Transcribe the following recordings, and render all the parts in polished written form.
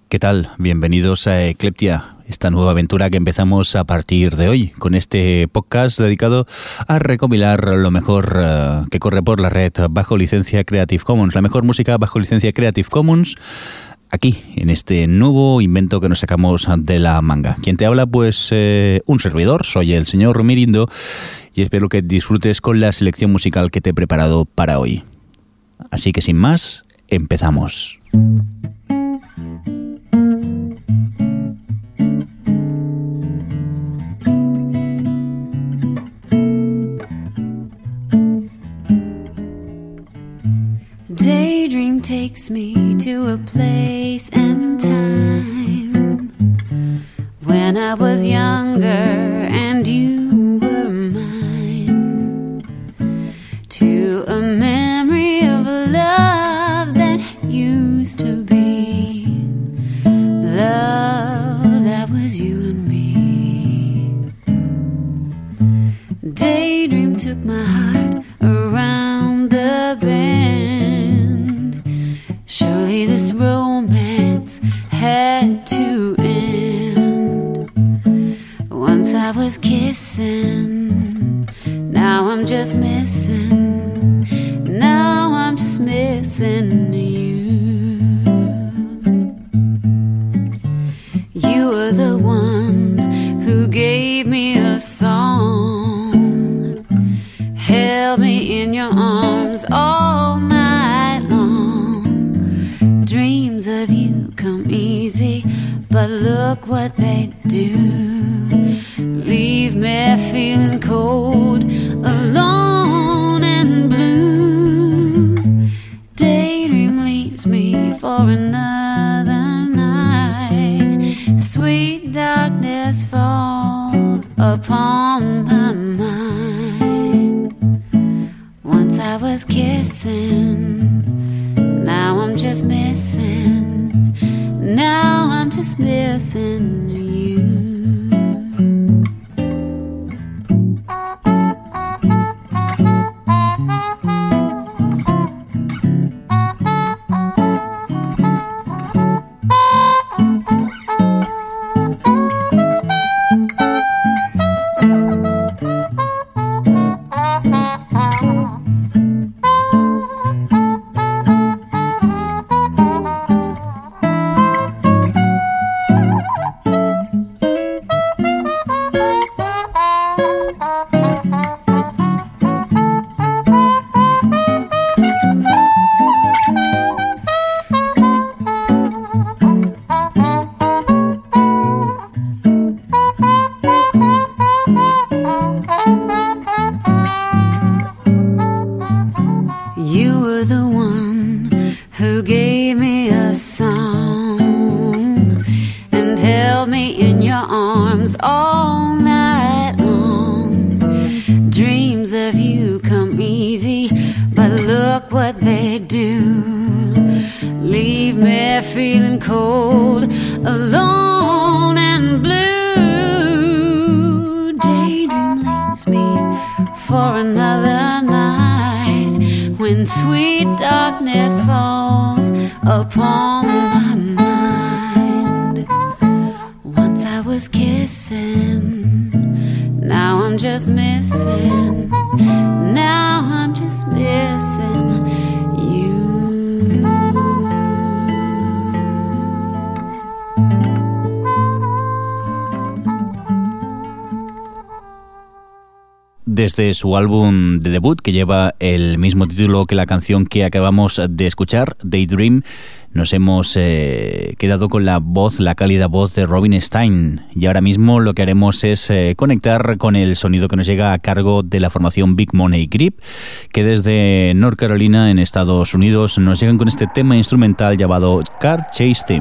¿Qué tal? Bienvenidos a Ecleptia, esta nueva aventura que empezamos a partir de hoy, con este podcast dedicado a recopilar lo mejor que corre por la red bajo licencia Creative Commons, la mejor música bajo licencia Creative Commons, aquí, en este nuevo invento que nos sacamos de la manga. Quien te habla, pues un servidor, soy el señor Mirindo, y espero que disfrutes con la selección musical que te he preparado para hoy. Así que sin más, empezamos. Daydream takes me to a place and time when I was younger and you were mine, to a memory of a love that used to be, love that was you and me. Daydream took my heart around the bend. Surely this romance had to end. Once I was kissing, now I'm just missing. Now I'm just missing you. You were the one who gave me a song, held me in your arms all night long. Dreams of you come easy, but look what they do. Leave me feeling cold, alone and blue. Daydream leaves me for another night. Sweet darkness falls upon my mind. Once I was kissing, now I'm just missing. Now I'm just missing you. Desde su álbum de debut, que lleva el mismo título que la canción que acabamos de escuchar, Daydream, nos hemos quedado con la cálida voz de Robin Stein. Y ahora mismo lo que haremos es conectar con el sonido que nos llega a cargo de la formación Big Money Grip, que desde North Carolina, en Estados Unidos, nos llegan con este tema instrumental llamado Car Chase Team.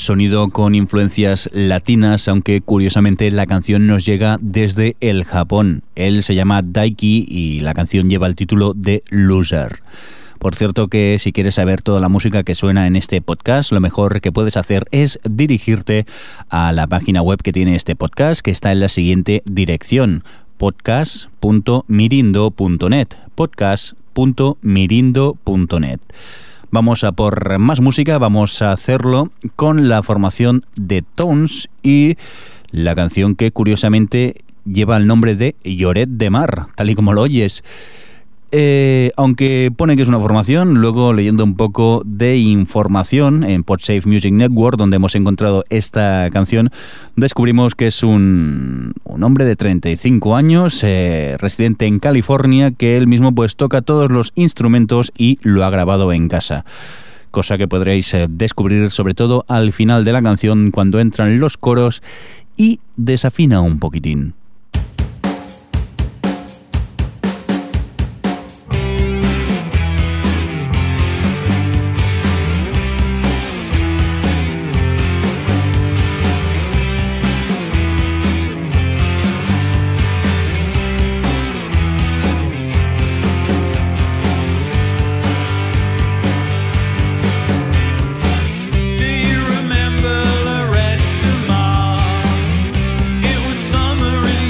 Sonido con influencias latinas, aunque curiosamente la canción nos llega desde el Japón. Él se llama Daiki y la canción lleva el título de Loser. Por cierto que si quieres saber toda la música que suena en este podcast, lo mejor que puedes hacer es dirigirte a la página web que tiene este podcast, que está en la siguiente dirección: podcast.mirindo.net, podcast.mirindo.net. Vamos a por más música, vamos a hacerlo con la formación de Tones y la canción que curiosamente lleva el nombre de Lloret de Mar, tal y como lo oyes. Aunque pone que es una formación, luego leyendo un poco de información en Podsafe Music Network, donde hemos encontrado esta canción, descubrimos que es un hombre de 35 años, residente en California, que él mismo pues toca todos los instrumentos y lo ha grabado en casa. Cosa que podréis descubrir sobre todo al final de la canción, cuando entran los coros y desafina un poquitín. Remember Lorette de Mar? It was summer in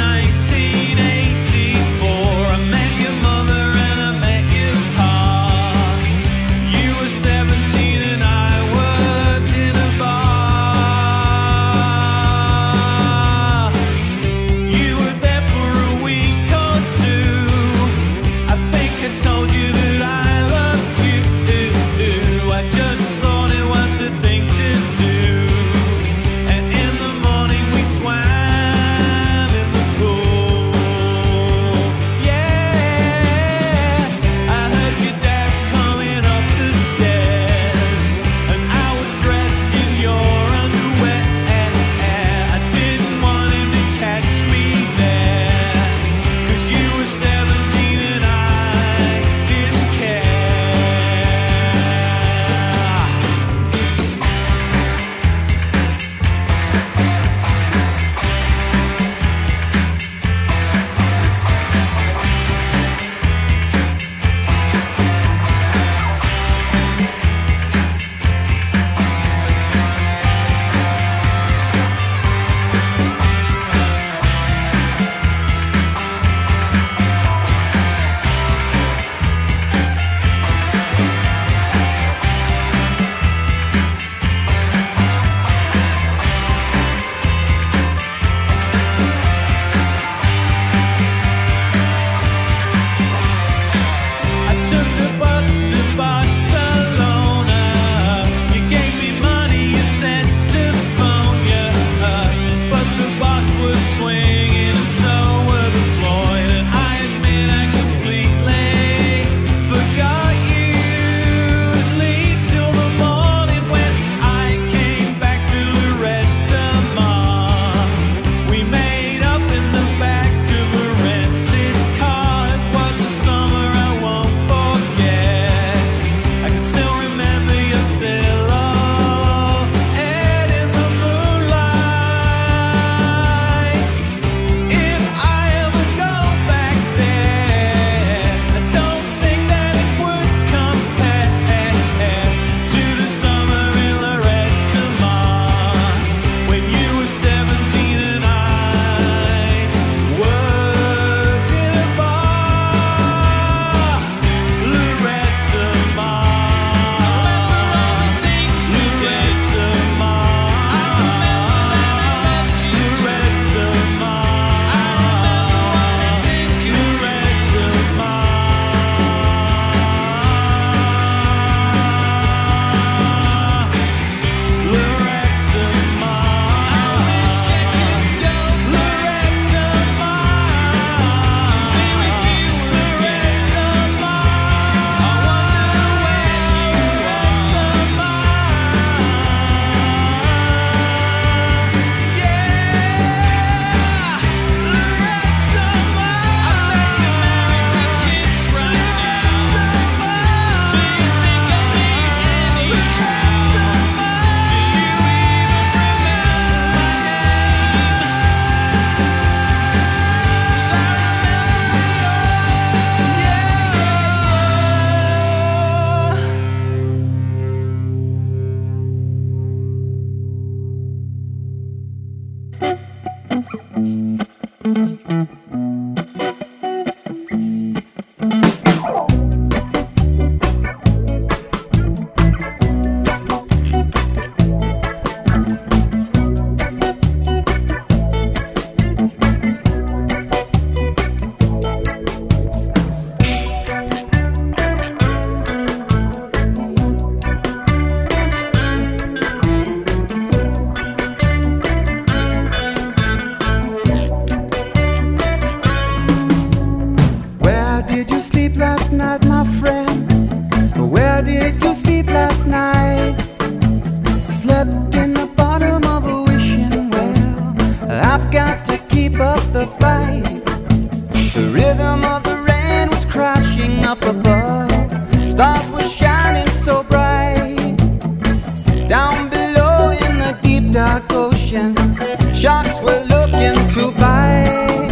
did you sleep last night, my friend? Where did you sleep last night? Slept in the bottom of a wishing well. I've got to keep up the fight. The rhythm of the rain was crashing up above. Stars were shining so bright. Down below in the deep dark ocean, sharks were looking to bite.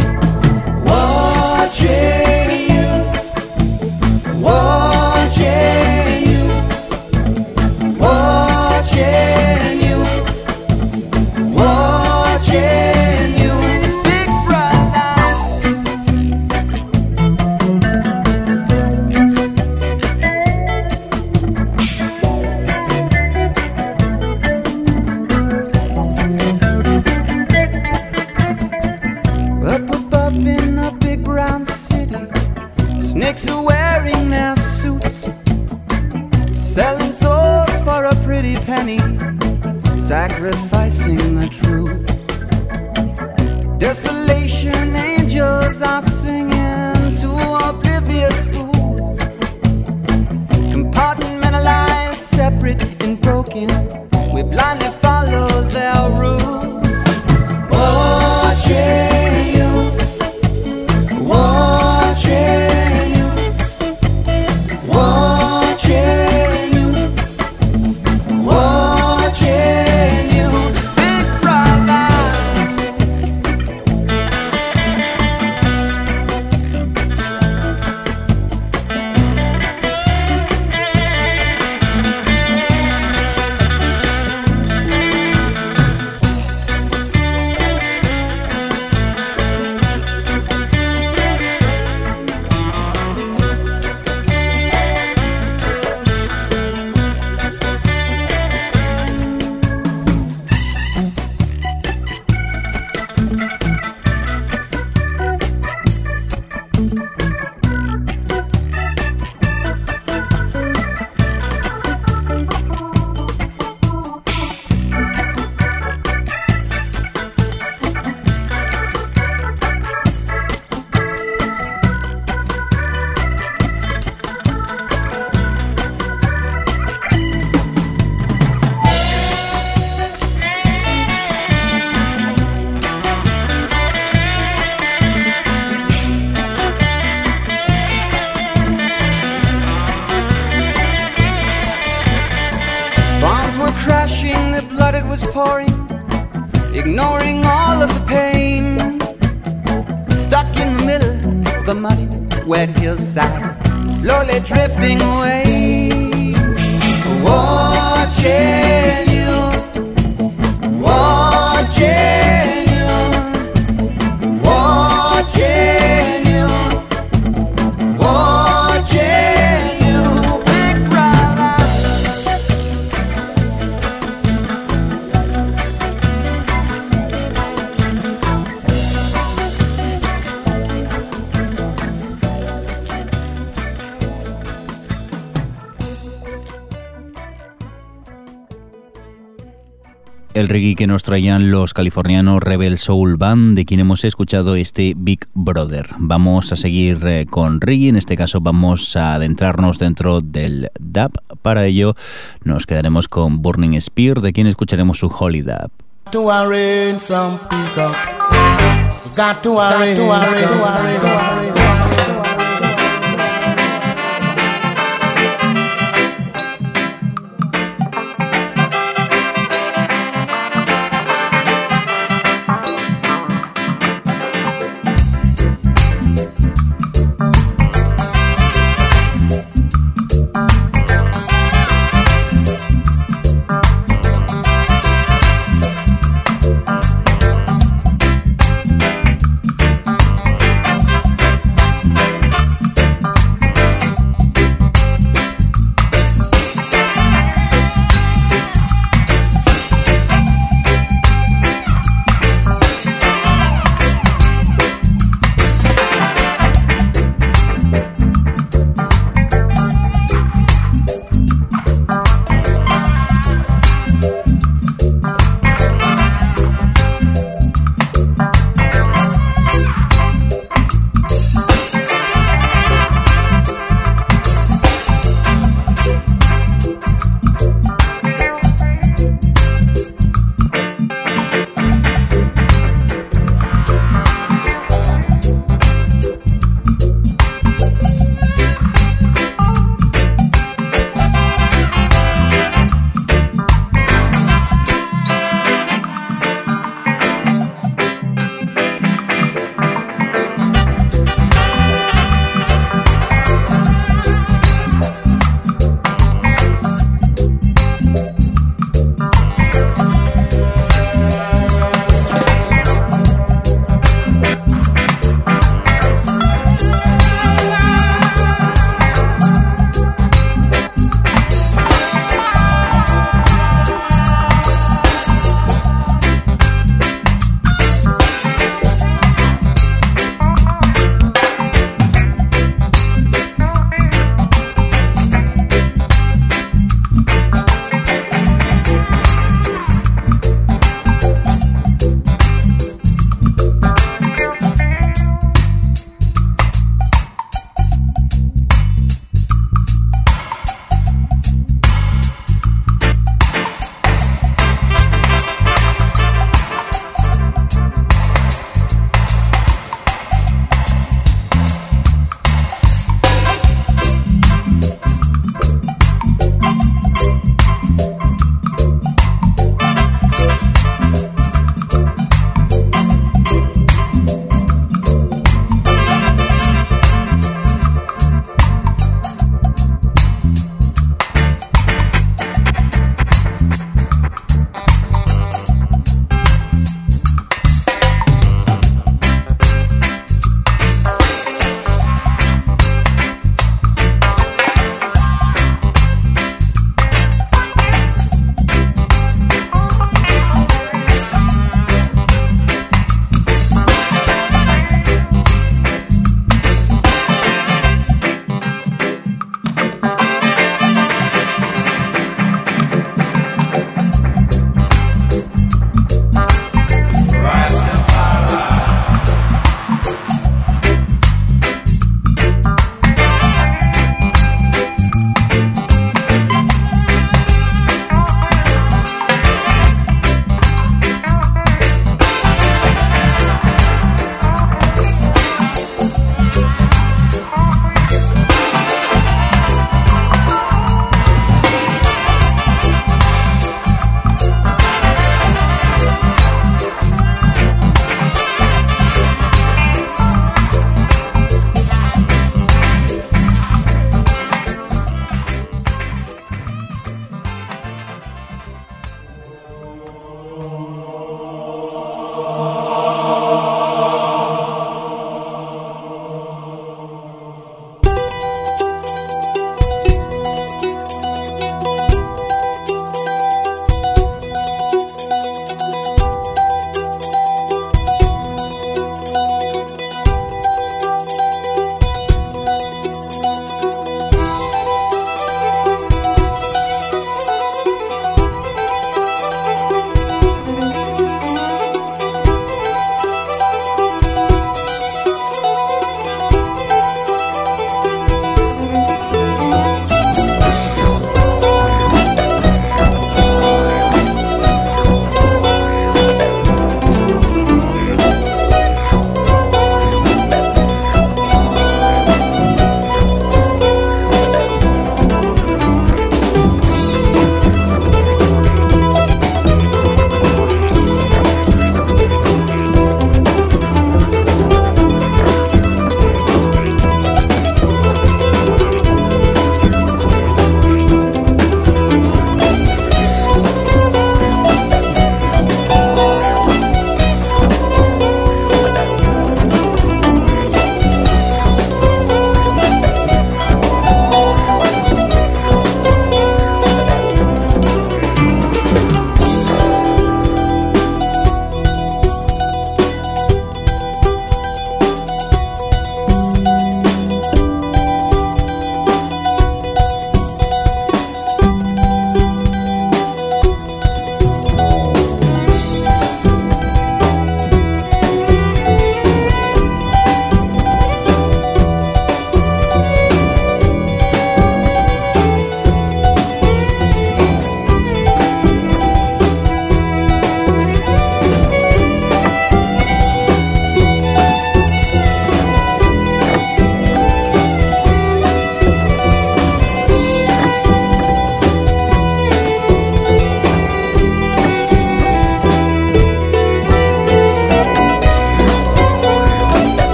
Watching you, watching you, watching you, watching you, big brother. Up above in the big brown city, snakes are wearing their suits, selling souls for a pretty penny, sacrificing the truth. Desolation angels are singing to oblivious fools, compartmentalized, separate and broken. We blindly follow their rules. Watching you, watching you, watching you, watching you, big brother. Bombs were crashing, the blood it was pouring, ignoring all of the pain. Stuck in the middle of a muddy, wet hillside, slowly drifting away. Watching you, watching you, watching you, watching you, big brother. El reggae que nos traían los californianos Rebel Soul Band, de quien hemos escuchado este Big Brother. Vamos a seguir con reggae, en este caso vamos a adentrarnos dentro del dub. Para ello nos quedaremos con Burning Spear, de quien escucharemos su Holy Dub. To arrange some pickup. Got to arrange some pickup.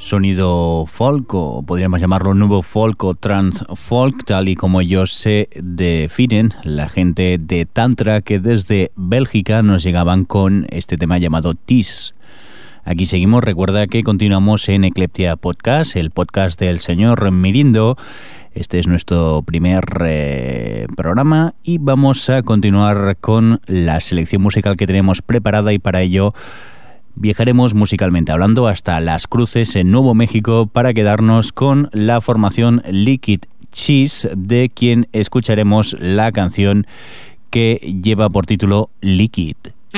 sonido folk, o podríamos llamarlo nuevo folk o trance folk, tal y como ellos se definen, la gente de Tantra, que desde Bélgica nos llegaban con este tema llamado Tis. Aquí seguimos, recuerda que continuamos en Ecleptia Podcast, el podcast del señor Mirindo. Este es nuestro primer programa y vamos a continuar con la selección musical que tenemos preparada, y para ello viajaremos musicalmente hablando hasta Las Cruces, en Nuevo México, para quedarnos con la formación Liquid Cheese, de quien escucharemos la canción que lleva por título Liquid.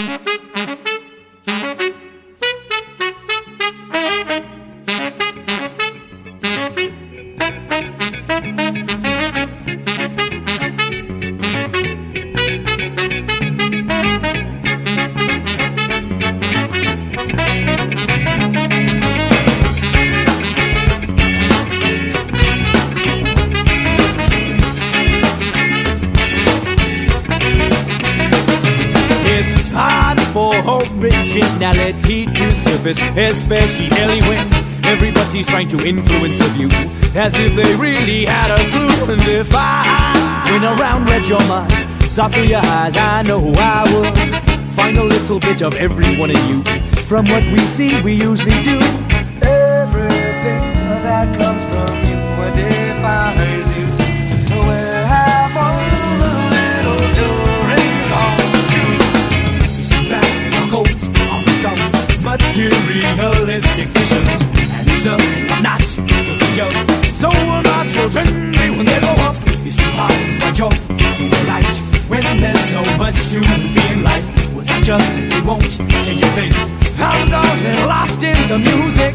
Originality to surface, especially when everybody's trying to influence a view, as if they really had a clue. And if I went around, read your mind, saw through your eyes, I know I would find a little bit of everyone in you. From what we see, we usually do everything that comes from you defines you. We'll have all the little children on too. Sit back and coats on the stump, materialistic visions, and it's not looking young. So will our children be when they grow up. It's too hard to find joy in the light when there's so much to be in life. Was I just that they won't change a thing? I'm gone and lost in the music.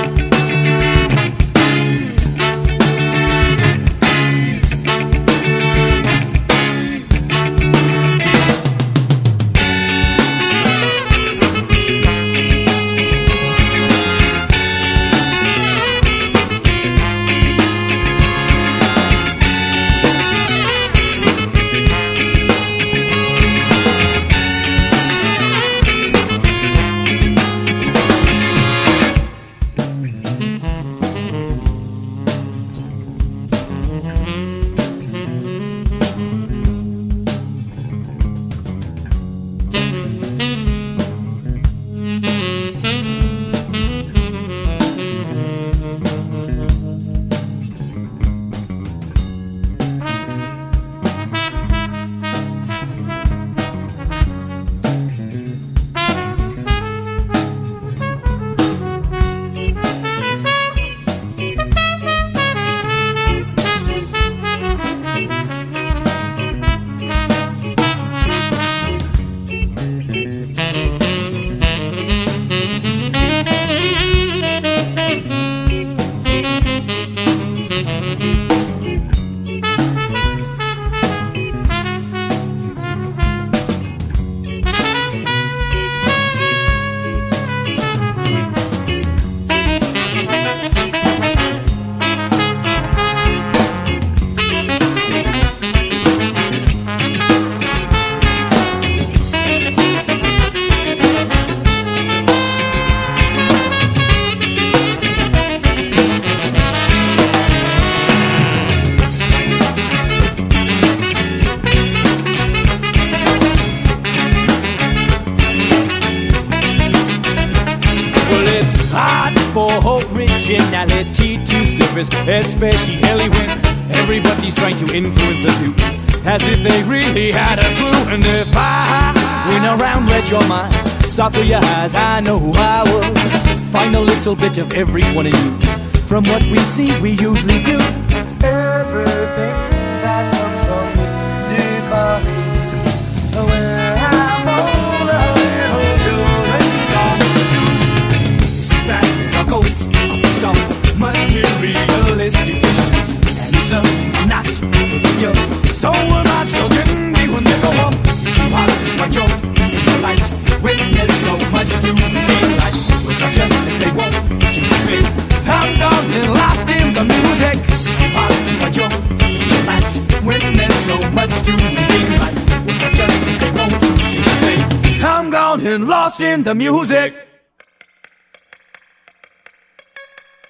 Originality to surface, especially when everybody's trying to influence a view, as if they really had a clue. And if I went around, read your mind, saw through your eyes, I know I would find a little bit of everyone in you. From what we see, we usually do everything that comes from you defines you. Where I'm all the little children gone to sit back in our coats, some materialistic visions, and it's not looking young. So will my children be when they grow up. It's too hard to find joy in the light when there's so much to be like. Was I just that they won't change a thing? I'm gone and lost in the music. It's too hard to find joy in the light when there's so much to be like. Was I just that they won't change a thing? I'm gone and lost in the music.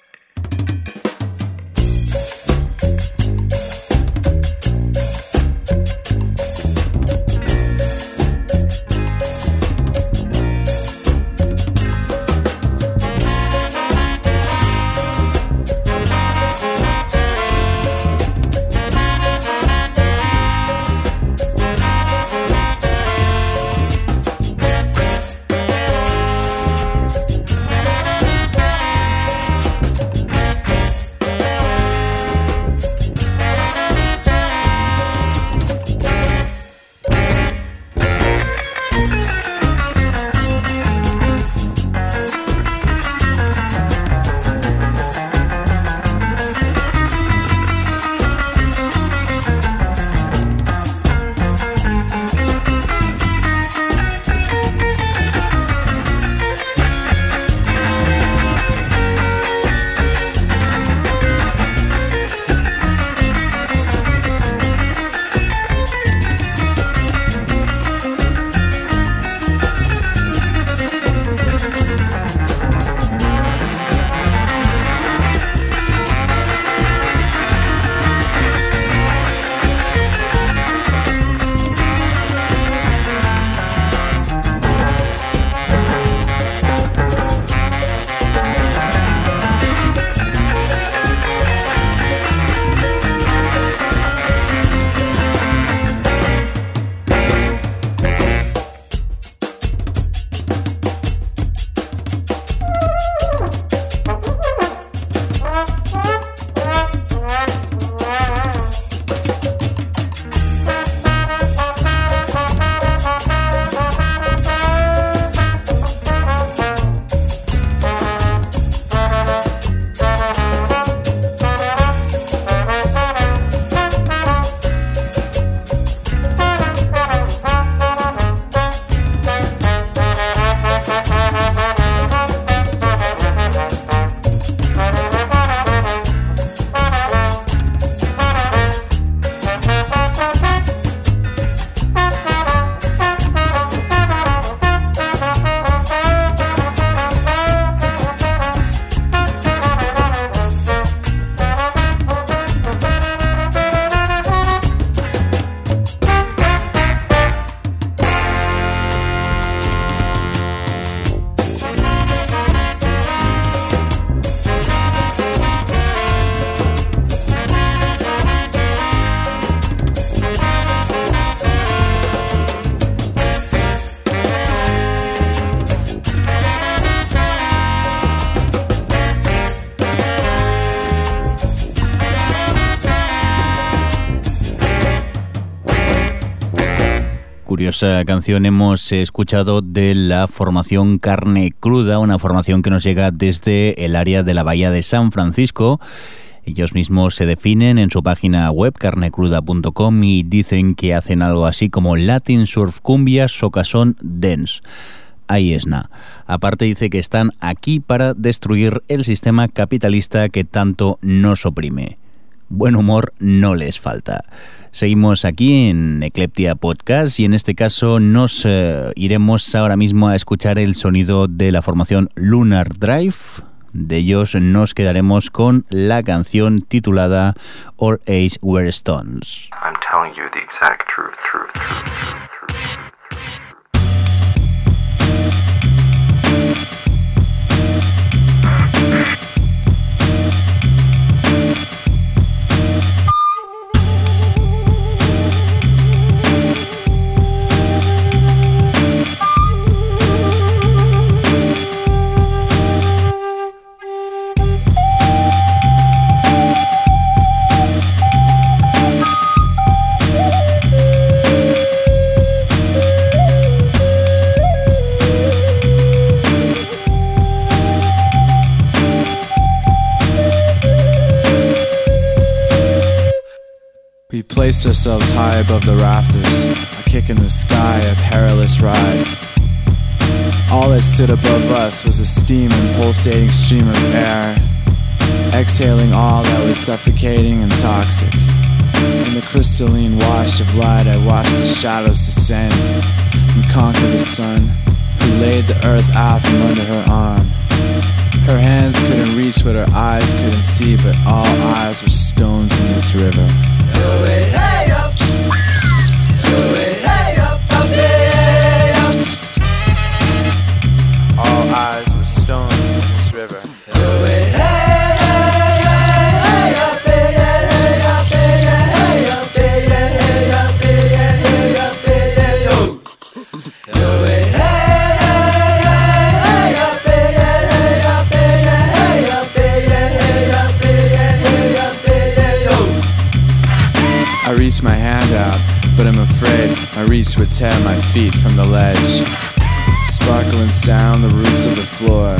curiosa canción hemos escuchado de la formación Carne Cruda, una formación que nos llega desde el área de la Bahía de San Francisco. Ellos mismos se definen en su página web carnecruda.com y dicen que hacen algo así como Latin Surf Cumbia Socasón Dance. Ahí es nada. Aparte dice que están aquí para destruir el sistema capitalista que tanto nos oprime. Buen humor no les falta. Seguimos aquí en Ecleptia Podcast y en este caso nos iremos ahora mismo a escuchar el sonido de la formación Lunar Drive. De ellos nos quedaremos con la canción titulada Our Age Were Stones. I'm telling you the exact truth. We placed ourselves high above the rafters, a kick in the sky, a perilous ride. All that stood above us was a steam and pulsating stream of air, exhaling all that was suffocating and toxic. In the crystalline wash of light I watched the shadows descend and conquer the sun, who laid the earth out from under her arm. Her hands couldn't reach what her eyes couldn't see, but all eyes were stones in this river. Hey up, hey up, up, hey up. All eyes were stones in this river. I reached my hand out, but I'm afraid my reach would tear my feet from the ledge. Sparkle and sound the roots of the floor.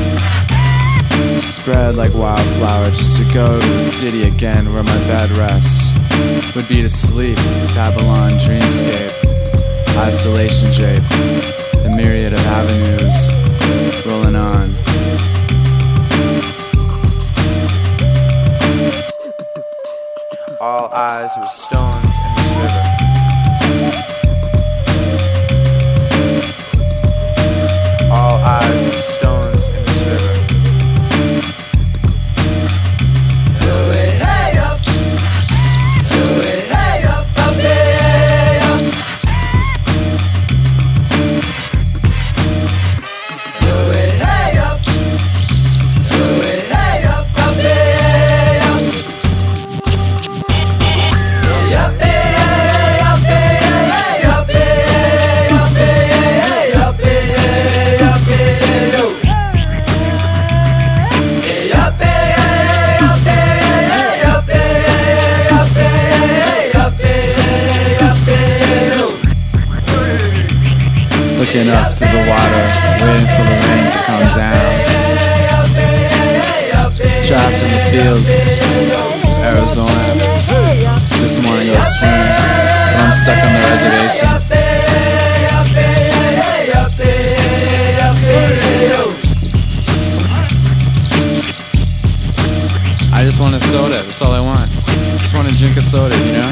Spread like wildflower just to go to the city again where my bed rests. Would be to sleep, Babylon dreamscape. Isolation drape, the myriad of avenues rolling on. All eyes were stones in this river. All eyes were stones in this river. Hey up, hey up, up, hey up. Hey up, hey up, up, hey up. Looking up through the water, waiting for the rain to come down. Trapped in the fields of Arizona, just wanna go swimming, but I'm stuck on the reservation. I just want a soda, that's all I want. Just want to drink a soda, you know?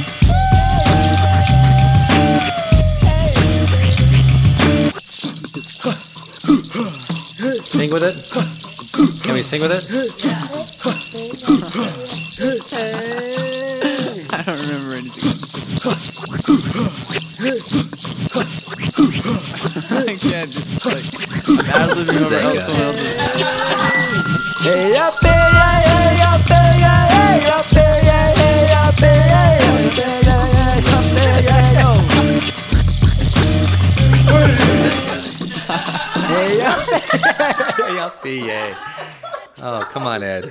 Sing with it? Can we sing with it? I don't remember anything. I can't just like ad-libbing over someone else's. Hey up, hey up, hey up, hey up, Hey, oh, come on, Ed.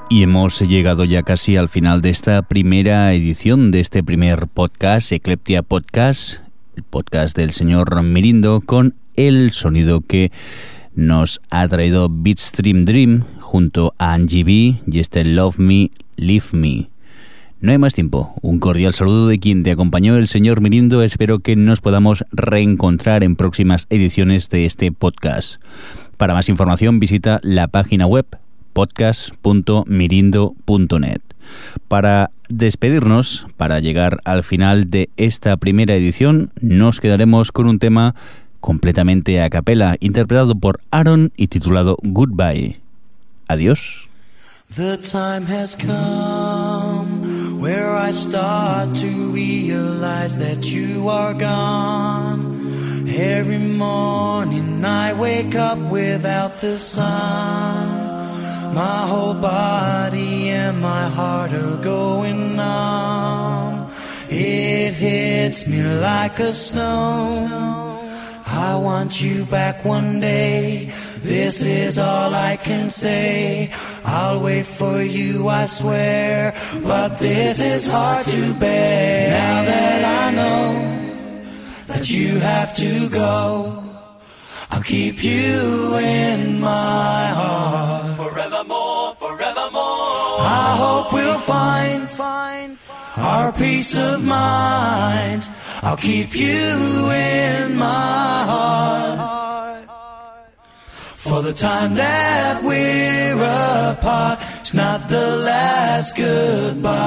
Y hemos llegado ya casi al final de esta primera edición de este primer podcast, Ecleptia Podcast, el podcast del señor Mirindo, con el sonido que nos ha traído Beatstream Dream junto a Angie B y este Love Me, Leave Me. No hay más tiempo. Un cordial saludo de quien te acompañó, el señor Mirindo. Espero que nos podamos reencontrar en próximas ediciones de este podcast. Para más información visita la página web podcast.mirindo.net. Para despedirnos, para llegar al final de esta primera edición, nos quedaremos con un tema completamente a capela, interpretado por Aaron y titulado Goodbye. Adiós. The time has come where I start to realize that you are gone. Every morning I wake up without the sun. My whole body and my heart are going numb. It hits me like a stone. I want you back one day. This is all I can say. I'll wait for you, I swear. But this is hard to bear. Now that I know that you have to go, I'll keep you in my heart. Forevermore, forevermore. I hope we'll find our peace of mind. I'll keep you in my heart. For the time that we're apart, it's not the last goodbye.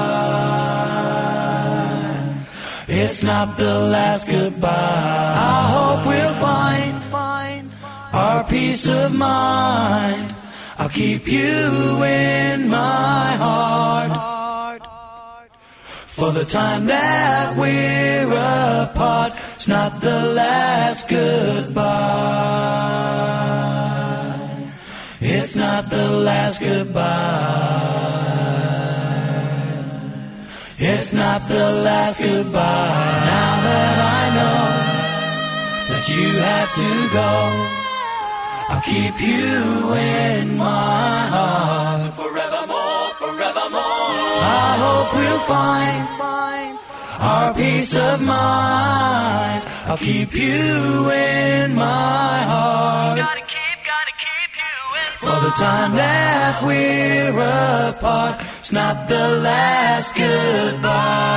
It's not the last goodbye. I hope we'll find our peace of mind. I'll keep you in my heart. For the time that we're apart, it's not the last goodbye. It's not the last goodbye. It's not the last goodbye. Now that I know that you have to go, I'll keep you in my heart. Forevermore, forevermore. I hope we'll find our peace of mind. I'll keep you in my heart. Gotta keep you in For the time that we're apart, it's not the last goodbye.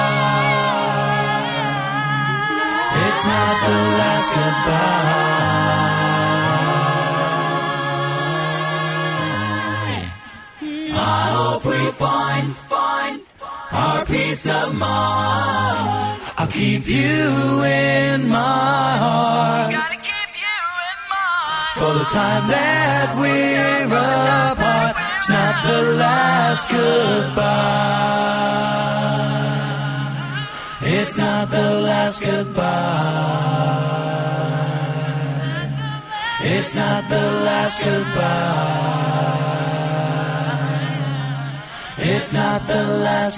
It's not the last goodbye. I hope we find our peace of mind. I'll keep you in my heart. Gotta keep you in mind. For the time that we're apart, it's not the last goodbye. It's not the last goodbye. It's not the last goodbye. It's not the last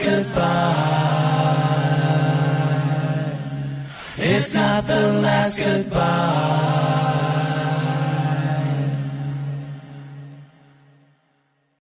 goodbye. It's not the last goodbye.